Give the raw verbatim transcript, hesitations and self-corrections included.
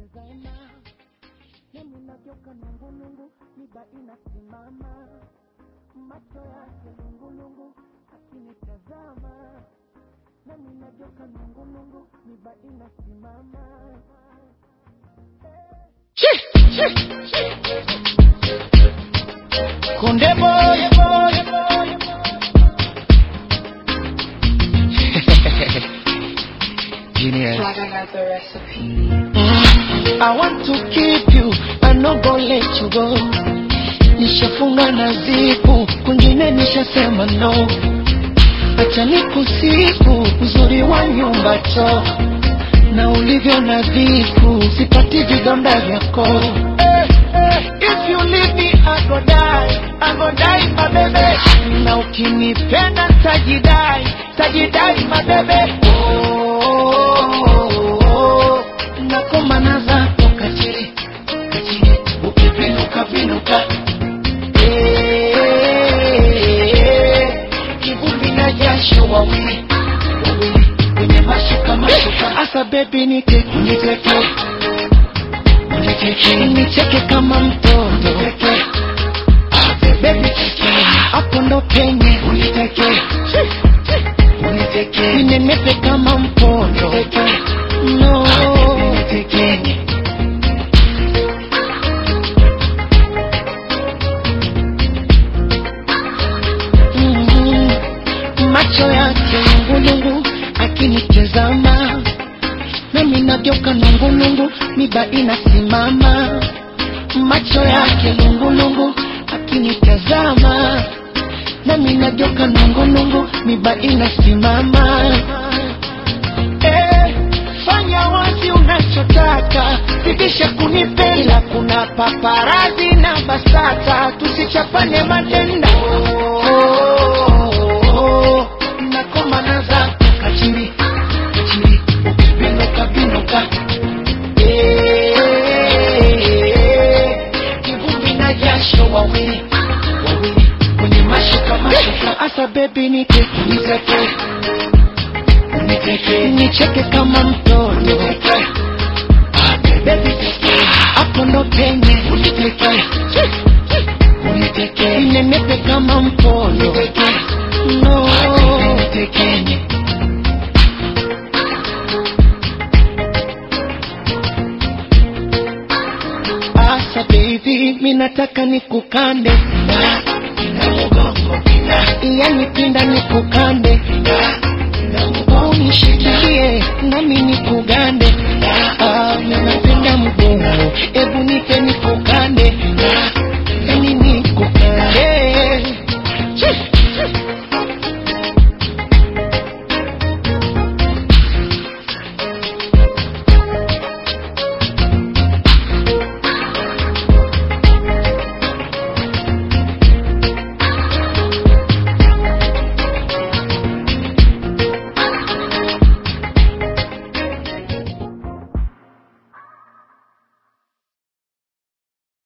akinitazama nami nageuka nungunungu, miba inasimama, macho yake lungulungu akinitazama nami nageuka nungunungu, miba inasimama. Konde boy, boy, boy, genius. I want to keep you, I no go let you go. Nishafunga na zipu, kwingine nishasema no. Acha nikusifu, uzuri wa nyumba cho na ulivyo nadhifu, sipati vidonda vyako. Hey, hey, if you leave me I go die, I go die my baby. Na ukinipenda tajidai, tajidai my baby. Oh, oh, oh, oh. Nakomana zako kachiri, kachiri, ukipinuka pinuka. Eh, kivumbi na jasho wawili, wawili, kwenye mashuka mashuka. Asa baby nite, uniteke, uniteke, nicheke kama mtoto, uniteke. Baby teke, hapo ndo penye, uniteke, uniteke, ninenepe kama mpondo, uniteke, no, uniteke. Mm-hmm. Macho yake lungulungu akinitazama nami nageuka nungunungu, miba inasimama, macho yake lungulungu akinitazama nami nageuka nungunungu, miba inasimama. Eh, fanya wazi unachotaka, zidisha kunipenda, kuna paparazi na basata, tusichapane matenda. Oh, oh, oh, nakomana zako kachiri, kachiri, ukibinuka binuka. Eh, kivumbi na jasho wawili, wawili, kwenye mashuka mashuka. Asa baby nite, niteke, niteke, nicheke kama mtoto, niteke. Baby teke, hapo ndo penye, uniteke, uniteke, ninenepe kama mtoto, niteke, no, niteke. Asa baby, minataka nikukande, na mgongo pina, yani pinda nikukande, na mgongo unishikilie, nami nikugande.